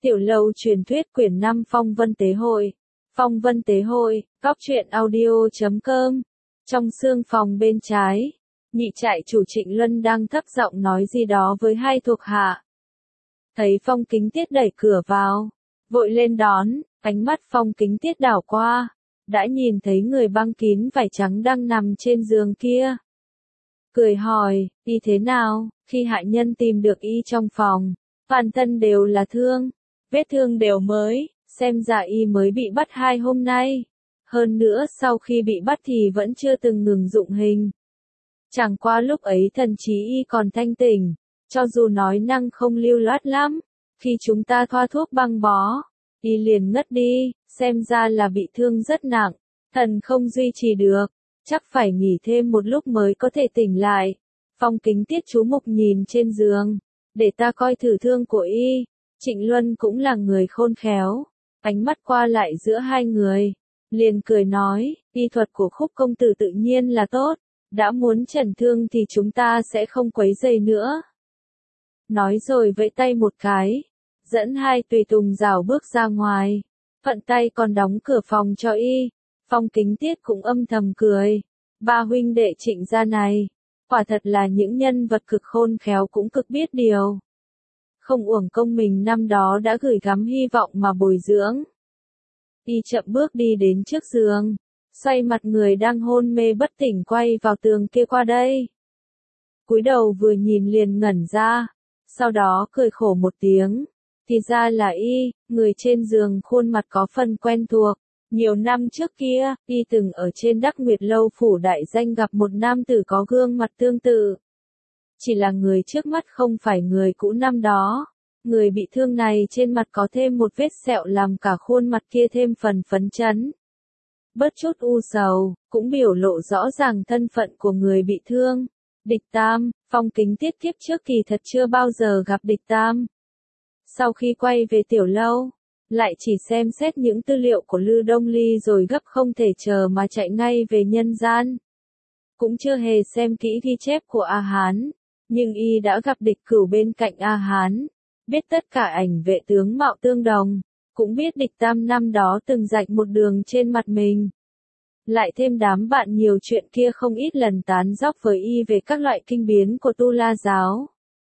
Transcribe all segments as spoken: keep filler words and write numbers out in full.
Tiểu lâu truyền thuyết quyển năm Phong Vân Tế Hội. Phong Vân Tế Hội, góc truyện audio chấm com. Trong sương phòng bên trái, nhị trại chủ Trịnh Luân đang thấp giọng nói gì đó với hai thuộc hạ. Thấy Phong Kính Tiết đẩy cửa vào, vội lên đón, ánh mắt Phong Kính Tiết đảo qua, đã nhìn thấy người băng kín vải trắng đang nằm trên giường kia. Cười hỏi, y thế nào? Khi hạ nhân tìm được y trong phòng, toàn thân đều là thương, vết thương đều mới, xem ra y mới bị bắt hai hôm nay. Hơn nữa sau khi bị bắt thì vẫn chưa từng ngừng dụng hình. Chẳng qua lúc ấy thần trí y còn thanh tỉnh, cho dù nói năng không lưu loát lắm, khi chúng ta thoa thuốc băng bó, y liền ngất đi, xem ra là bị thương rất nặng, thần không duy trì được, chắc phải nghỉ thêm một lúc mới có thể tỉnh lại. Phong Kính Tiết chú mục nhìn trên giường, để ta coi thử thương của y. Trịnh Luân cũng là người khôn khéo, ánh mắt qua lại giữa hai người, liền cười nói, y thuật của Khúc công tử tự nhiên là tốt, đã muốn chẩn thương thì chúng ta sẽ không quấy rầy nữa. Nói rồi vẫy tay một cái, dẫn hai tùy tùng rảo bước ra ngoài, phận tay còn đóng cửa phòng cho y. Phong Kính Tiết cũng âm thầm cười, ba huynh đệ Trịnh gia này, quả thật là những nhân vật cực khôn khéo cũng cực biết điều. Không uổng công mình năm đó đã gửi gắm hy vọng mà bồi dưỡng. Y chậm bước đi đến trước giường, xoay mặt người đang hôn mê bất tỉnh quay vào tường kia qua đây. Cúi đầu vừa nhìn liền ngẩn ra, sau đó cười khổ một tiếng, thì ra là y, người trên giường khuôn mặt có phần quen thuộc. Nhiều năm trước kia, y từng ở trên Đắc Nguyệt Lâu phủ đại danh gặp một nam tử có gương mặt tương tự. Chỉ là người trước mắt không phải người cũ năm đó. Người bị thương này trên mặt có thêm một vết sẹo làm cả khuôn mặt kia thêm phần phấn chấn. Bớt chút u sầu, cũng biểu lộ rõ ràng thân phận của người bị thương. Địch Tam, Phong Kính Tiết kiếp trước kỳ thật chưa bao giờ gặp Địch Tam. Sau khi quay về tiểu lâu, lại chỉ xem xét những tư liệu của Lư Đông Ly rồi gấp không thể chờ mà chạy ngay về nhân gian. Cũng chưa hề xem kỹ ghi chép của A Hán, nhưng y đã gặp Địch Cửu bên cạnh A Hán, biết tất cả ảnh vệ tướng mạo tương đồng, cũng biết Địch Tam năm đó từng rạch một đường trên mặt mình. Lại thêm đám bạn nhiều chuyện kia không ít lần tán dóc với y về các loại kinh biến của Tu La giáo.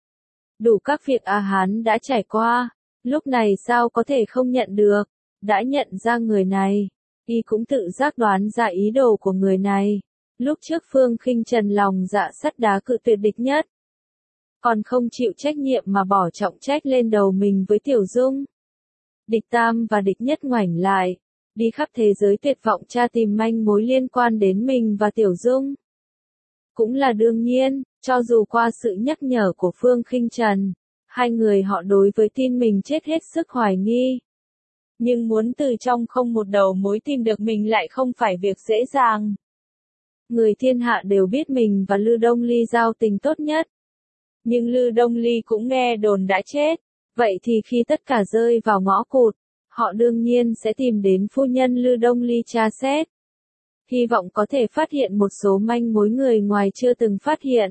Đủ các việc A Hán đã trải qua. Lúc này sao có thể không nhận được, đã nhận ra người này, y cũng tự giác đoán ra ý đồ của người này. Lúc trước Phương Khinh Trần lòng dạ sắt đá cự tuyệt Địch Nhất, còn không chịu trách nhiệm mà bỏ trọng trách lên đầu mình với Tiểu Dung. Địch Tam và Địch Nhất ngoảnh lại, đi khắp thế giới tuyệt vọng tra tìm manh mối liên quan đến mình và Tiểu Dung. Cũng là đương nhiên, cho dù qua sự nhắc nhở của Phương Khinh Trần, hai người họ đối với tin mình chết hết sức hoài nghi. Nhưng muốn từ trong không một đầu mối tìm được mình lại không phải việc dễ dàng. Người thiên hạ đều biết mình và Lư Đông Ly giao tình tốt nhất. Nhưng Lư Đông Ly cũng nghe đồn đã chết. Vậy thì khi tất cả rơi vào ngõ cụt, họ đương nhiên sẽ tìm đến phu nhân Lư Đông Ly tra xét. Hy vọng có thể phát hiện một số manh mối người ngoài chưa từng phát hiện.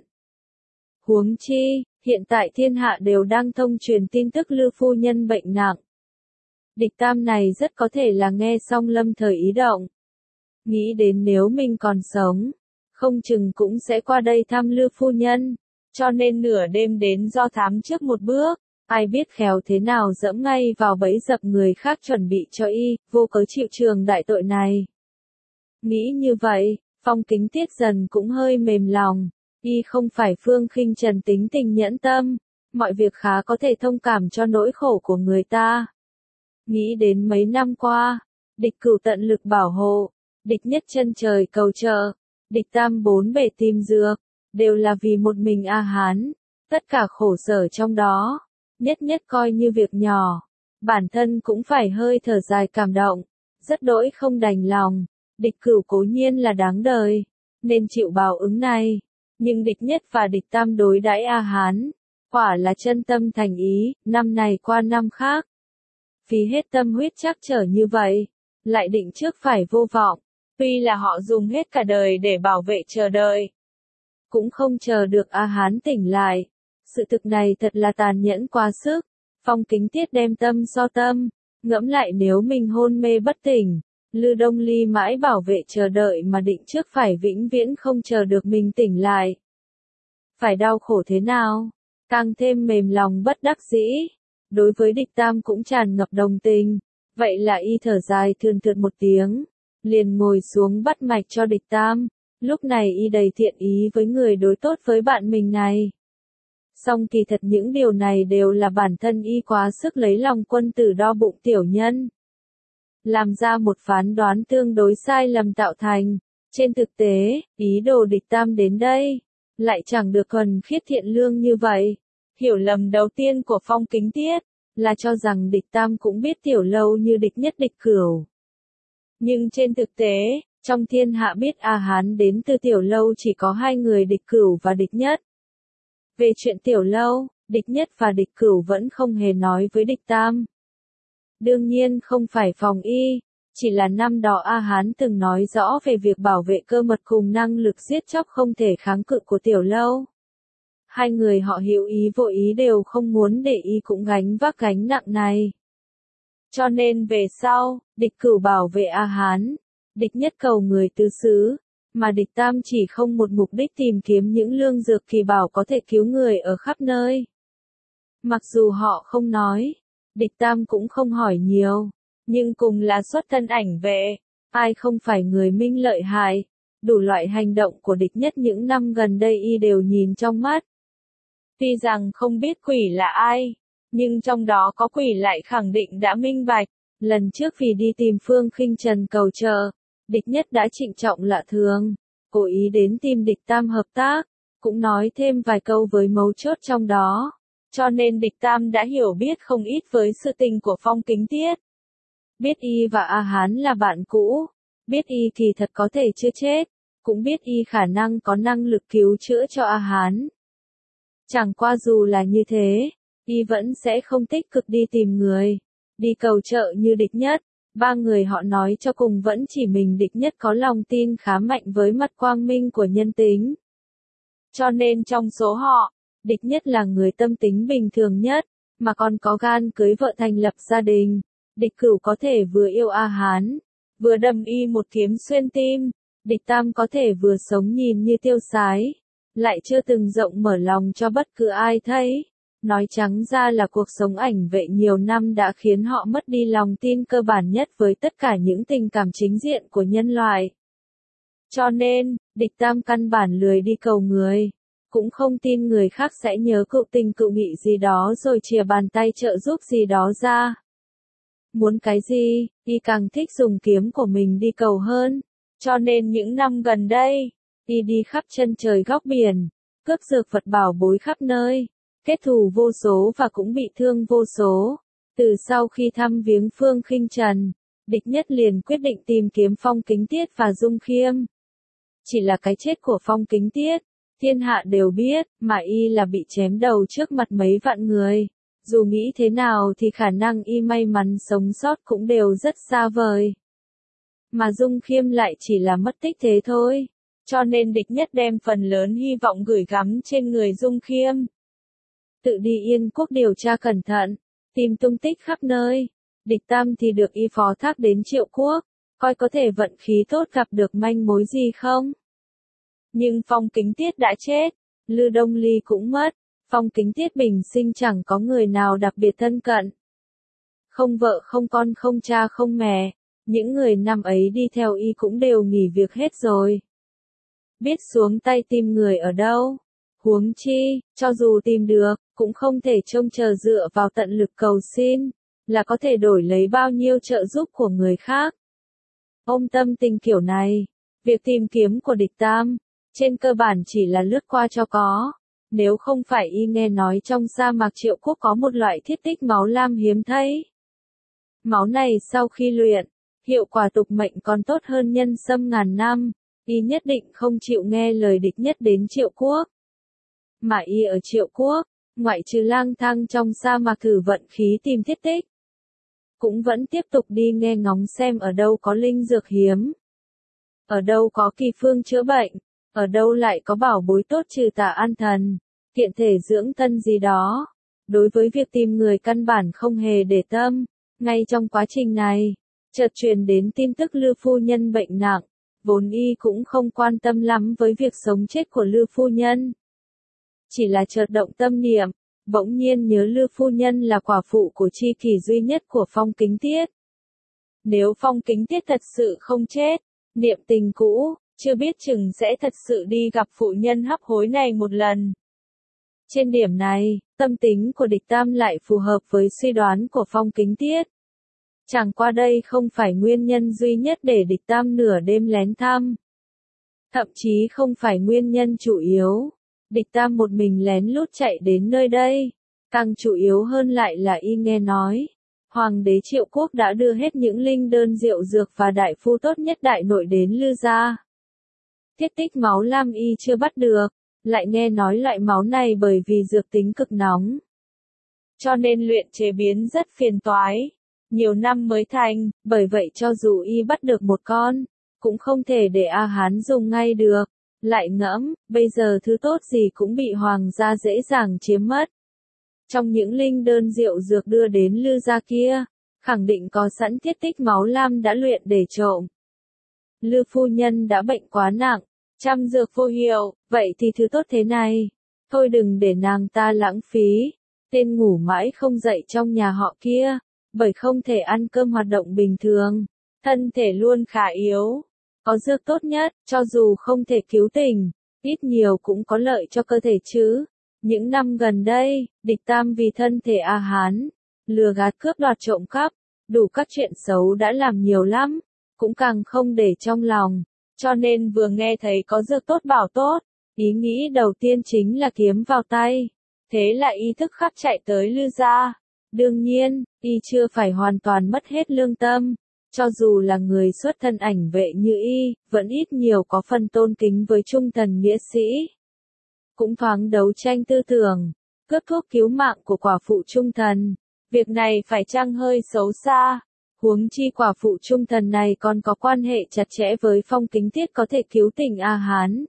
Huống chi, hiện tại thiên hạ đều đang thông truyền tin tức Lư phu nhân bệnh nặng. Địch Tam này rất có thể là nghe xong lâm thời ý động. Nghĩ đến nếu mình còn sống, không chừng cũng sẽ qua đây thăm Lư phu nhân, cho nên nửa đêm đến do thám trước một bước, ai biết khéo thế nào dẫm ngay vào bẫy dập người khác chuẩn bị cho y, vô cớ chịu trường đại tội này. Nghĩ như vậy, Phong Kính Tiết dần cũng hơi mềm lòng. Y không phải Phương Khinh Trần tính tình nhẫn tâm, mọi việc khá có thể thông cảm cho nỗi khổ của người ta. Nghĩ đến mấy năm qua, Địch Cửu tận lực bảo hộ, Địch Nhất chân trời cầu trợ, Địch Tam bốn bề tìm dược, đều là vì một mình A Hán, tất cả khổ sở trong đó, Nhất Nhất coi như việc nhỏ, bản thân cũng phải hơi thở dài cảm động, rất đỗi không đành lòng. Địch Cửu cố nhiên là đáng đời, nên chịu báo ứng này. Nhưng Địch Nhất và Địch Tam đối đãi A Hán, quả là chân tâm thành ý, năm này qua năm khác. Phí hết tâm huyết trắc trở như vậy, lại định trước phải vô vọng, tuy là họ dùng hết cả đời để bảo vệ chờ đợi. Cũng không chờ được A Hán tỉnh lại, sự thực này thật là tàn nhẫn quá sức, Phong Kính Tiết đem tâm so tâm, ngẫm lại nếu mình hôn mê bất tỉnh, Lư Đông Ly mãi bảo vệ chờ đợi mà định trước phải vĩnh viễn không chờ được mình tỉnh lại. Phải đau khổ thế nào? Càng thêm mềm lòng bất đắc dĩ. Đối với Địch Tam cũng tràn ngập đồng tình. Vậy là y thở dài thườn thượt một tiếng, liền ngồi xuống bắt mạch cho Địch Tam. Lúc này y đầy thiện ý với người đối tốt với bạn mình này. Song kỳ thật những điều này đều là bản thân y quá sức lấy lòng quân tử đo bụng tiểu nhân. Làm ra một phán đoán tương đối sai lầm tạo thành. Trên thực tế, ý đồ Địch Tam đến đây, lại chẳng được thuần khiết thiện lương như vậy. Hiểu lầm đầu tiên của Phong Kính Tiết, là cho rằng Địch Tam cũng biết Tiểu Lâu như địch nhất địch cửu. Nhưng trên thực tế, trong thiên hạ biết A Hán đến từ Tiểu Lâu chỉ có hai người địch cửu và địch nhất. Về chuyện Tiểu Lâu, địch nhất và địch cửu vẫn không hề nói với Địch Tam. Đương nhiên không phải phòng y, chỉ là năm đó A Hán từng nói rõ về việc bảo vệ cơ mật cùng năng lực giết chóc không thể kháng cự của Tiểu Lâu. Hai người họ hiểu ý vô ý đều không muốn để y cũng gánh vác gánh nặng này. Cho nên về sau, địch cửu bảo vệ A Hán, địch nhất cầu người tứ xứ, mà địch tam chỉ không một mục đích tìm kiếm những lương dược kỳ bảo có thể cứu người ở khắp nơi. Mặc dù họ không nói, địch tam cũng không hỏi nhiều, nhưng cùng là xuất thân ảnh vệ, ai không phải người minh lợi hại, đủ loại hành động của địch nhất những năm gần đây y đều nhìn trong mắt. Tuy rằng không biết quỷ là ai, nhưng trong đó có quỷ lại khẳng định đã minh bạch. Lần trước vì đi tìm Phương Khinh Trần cầu trợ, địch nhất đã trịnh trọng lạ thường, cố ý đến tìm địch tam hợp tác, cũng nói thêm vài câu với mấu chốt trong đó. Cho nên địch tam đã hiểu biết không ít với sự tình của Phong Kính Tiết. Biết y và A Hán là bạn cũ, biết y kỳ thật có thể chưa chết, cũng biết y khả năng có năng lực cứu chữa cho A Hán. Chẳng qua dù là như thế, y vẫn sẽ không tích cực đi tìm người, đi cầu trợ như địch nhất. Ba người họ nói cho cùng vẫn chỉ mình địch nhất có lòng tin khá mạnh với mặt quang minh của nhân tính. Cho nên trong số họ, địch nhất là người tâm tính bình thường nhất, mà còn có gan cưới vợ thành lập gia đình. Địch cửu có thể vừa yêu A Hán, vừa đâm y một kiếm xuyên tim. Địch tam có thể vừa sống nhìn như tiêu sái, lại chưa từng rộng mở lòng cho bất cứ ai thấy. Nói trắng ra là cuộc sống ảnh vệ nhiều năm đã khiến họ mất đi lòng tin cơ bản nhất với tất cả những tình cảm chính diện của nhân loại. Cho nên, địch tam căn bản lười đi cầu người, cũng không tin người khác sẽ nhớ cựu tình cựu nghị gì đó rồi chìa bàn tay trợ giúp gì đó ra. Muốn cái gì, y càng thích dùng kiếm của mình đi cầu hơn. Cho nên những năm gần đây, y đi khắp chân trời góc biển, cướp dược vật bảo bối khắp nơi, kết thù vô số và cũng bị thương vô số. Từ sau khi thăm viếng Phương Khinh Trần, địch nhất liền quyết định tìm kiếm Phong Kính Tiết và Dung Khiêm. Chỉ là cái chết của Phong Kính Tiết, thiên hạ đều biết, mà y là bị chém đầu trước mặt mấy vạn người. Dù nghĩ thế nào thì khả năng y may mắn sống sót cũng đều rất xa vời. Mà Dung Khiêm lại chỉ là mất tích thế thôi. Cho nên địch nhất đem phần lớn hy vọng gửi gắm trên người Dung Khiêm. Tự đi Yên Quốc điều tra cẩn thận, tìm tung tích khắp nơi. Địch tam thì được y phó thác đến Triệu Quốc, coi có thể vận khí tốt gặp được manh mối gì không. Nhưng Phong Kính Tiết đã chết, Lư Đông Ly cũng mất, Phong Kính Tiết bình sinh chẳng có người nào đặc biệt thân cận. Không vợ không con không cha không mẹ, những người năm ấy đi theo y cũng đều nghỉ việc hết rồi. Biết xuống tay tìm người ở đâu. Huống chi, cho dù tìm được, cũng không thể trông chờ dựa vào tận lực cầu xin, là có thể đổi lấy bao nhiêu trợ giúp của người khác. Ôm tâm tình kiểu này, việc tìm kiếm của địch tam, trên cơ bản chỉ là lướt qua cho có. Nếu không phải y nghe nói trong sa mạc Triệu Quốc có một loại thiết tích máu lam hiếm thấy. Máu này sau khi luyện, hiệu quả tục mệnh còn tốt hơn nhân sâm ngàn năm, y nhất định không chịu nghe lời địch nhất đến Triệu Quốc. Mà y ở Triệu Quốc, ngoại trừ lang thang trong sa mạc thử vận khí tìm thiết tích, cũng vẫn tiếp tục đi nghe ngóng xem ở đâu có linh dược hiếm, ở đâu có kỳ phương chữa bệnh, ở đâu lại có bảo bối tốt trừ tà an thần, kiện thể dưỡng thân gì đó. đối với việc tìm người căn bản không hề để tâm. Ngay trong quá trình này, chợt truyền đến tin tức Lư phu nhân bệnh nặng, vốn y cũng không quan tâm lắm với việc sống chết của Lư phu nhân. Chỉ là chợt động tâm niệm, bỗng nhiên nhớ Lư phu nhân là quả phụ của tri kỷ duy nhất của Phong Kính Tiết. Nếu Phong Kính Tiết thật sự không chết, niệm tình cũ, chưa biết chừng sẽ thật sự đi gặp phụ nhân hấp hối này một lần. Trên điểm này, tâm tính của Địch Tam lại phù hợp với suy đoán của Phong Kính Tiết. Chẳng qua đây không phải nguyên nhân duy nhất để Địch Tam nửa đêm lén thăm. Thậm chí không phải nguyên nhân chủ yếu. Địch Tam một mình lén lút chạy đến nơi đây. Càng chủ yếu hơn lại là y nghe nói, Hoàng đế Triệu Quốc đã đưa hết những linh đơn diệu dược và đại phu tốt nhất đại nội đến Lư gia. Tiết tích máu lam y chưa bắt được, lại nghe nói loại máu này bởi vì dược tính cực nóng, cho nên luyện chế biến rất phiền toái, nhiều năm mới thành, bởi vậy cho dù y bắt được một con, cũng không thể để A Hán dùng ngay được. Lại ngẫm, bây giờ thứ tốt gì cũng bị hoàng gia dễ dàng chiếm mất. Trong những linh đơn diệu dược đưa đến Lư gia kia, khẳng định có sẵn tiết tích máu lam đã luyện để trộm. Lư phu nhân đã bệnh quá nặng, trăm dược vô hiệu, vậy thì thứ tốt thế này, thôi đừng để nàng ta lãng phí. Tên ngủ mãi không dậy trong nhà họ kia, bởi không thể ăn cơm hoạt động bình thường, thân thể luôn khá yếu. Có dược tốt nhất, cho dù không thể cứu tình, ít nhiều cũng có lợi cho cơ thể chứ. Những năm gần đây, Địch Tam vì thân thể A Hán, lừa gạt cướp đoạt trộm cắp, đủ các chuyện xấu đã làm nhiều lắm, cũng càng không để trong lòng. Cho nên vừa nghe thấy có dược tốt bảo tốt, ý nghĩ đầu tiên chính là kiếm vào tay. Thế là y thức khắc chạy tới Lư gia. Đương nhiên, y chưa phải hoàn toàn mất hết lương tâm. Cho dù là người xuất thân ảnh vệ như y, vẫn ít nhiều có phần tôn kính với trung thần nghĩa sĩ. Cũng thoáng đấu tranh tư tưởng, cướp thuốc cứu mạng của quả phụ trung thần. Việc này phải chăng hơi xấu xa? Huống chi quả phụ trung thần này còn có quan hệ chặt chẽ với Phong Kính Tiết có thể cứu tình A Hán.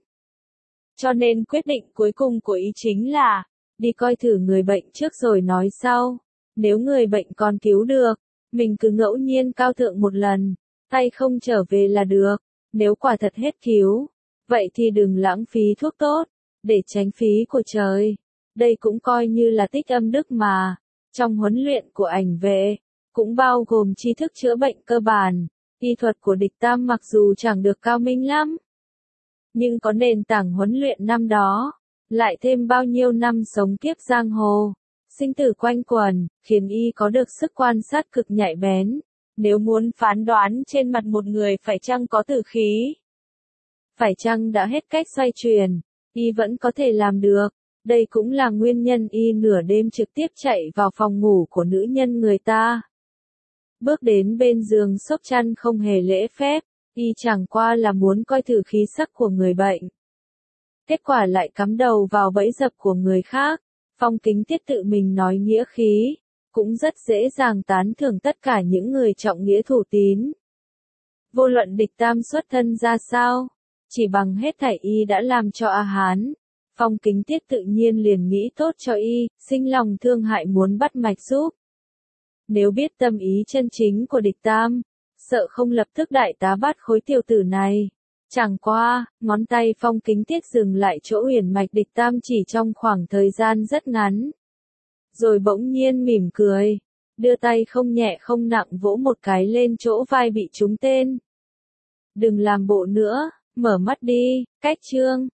Cho nên quyết định cuối cùng của ý chính là, đi coi thử người bệnh trước rồi nói sau. Nếu người bệnh còn cứu được, mình cứ ngẫu nhiên cao thượng một lần, tay không trở về là được. Nếu quả thật hết cứu, vậy thì đừng lãng phí thuốc tốt, để tránh phí của trời. Đây cũng coi như là tích âm đức mà. Trong huấn luyện của ảnh vệ, cũng bao gồm tri thức chữa bệnh cơ bản. Y thuật của Địch Tam mặc dù chẳng được cao minh lắm, nhưng có nền tảng huấn luyện năm đó, lại thêm bao nhiêu năm sống kiếp giang hồ, sinh tử quanh quẩn, khiến y có được sức quan sát cực nhạy bén. Nếu muốn phán đoán trên mặt một người phải chăng có tử khí, phải chăng đã hết cách xoay chuyển, y vẫn có thể làm được. Đây cũng là nguyên nhân y nửa đêm trực tiếp chạy vào phòng ngủ của nữ nhân người ta. Bước đến bên giường xốc chăn không hề lễ phép, y chẳng qua là muốn coi thử khí sắc của người bệnh. Kết quả lại cắm đầu vào bẫy dập của người khác. Phong Kính Tiết tự mình nói nghĩa khí, cũng rất dễ dàng tán thưởng tất cả những người trọng nghĩa thủ tín. Vô luận Địch Tam xuất thân ra sao, chỉ bằng hết thảy y đã làm cho A Hán, Phong Kính Tiết tự nhiên liền nghĩ tốt cho y, sinh lòng thương hại muốn bắt mạch giúp. Nếu biết tâm ý chân chính của Địch Tam, sợ không lập tức đại tá bắt khối tiểu tử này. Chẳng qua, ngón tay Phong Kính Tiết dừng lại chỗ uyển mạch Địch Tam chỉ trong khoảng thời gian rất ngắn. Rồi bỗng nhiên mỉm cười, đưa tay không nhẹ không nặng vỗ một cái lên chỗ vai bị trúng tên. Đừng làm bộ nữa, mở mắt đi, cách chương.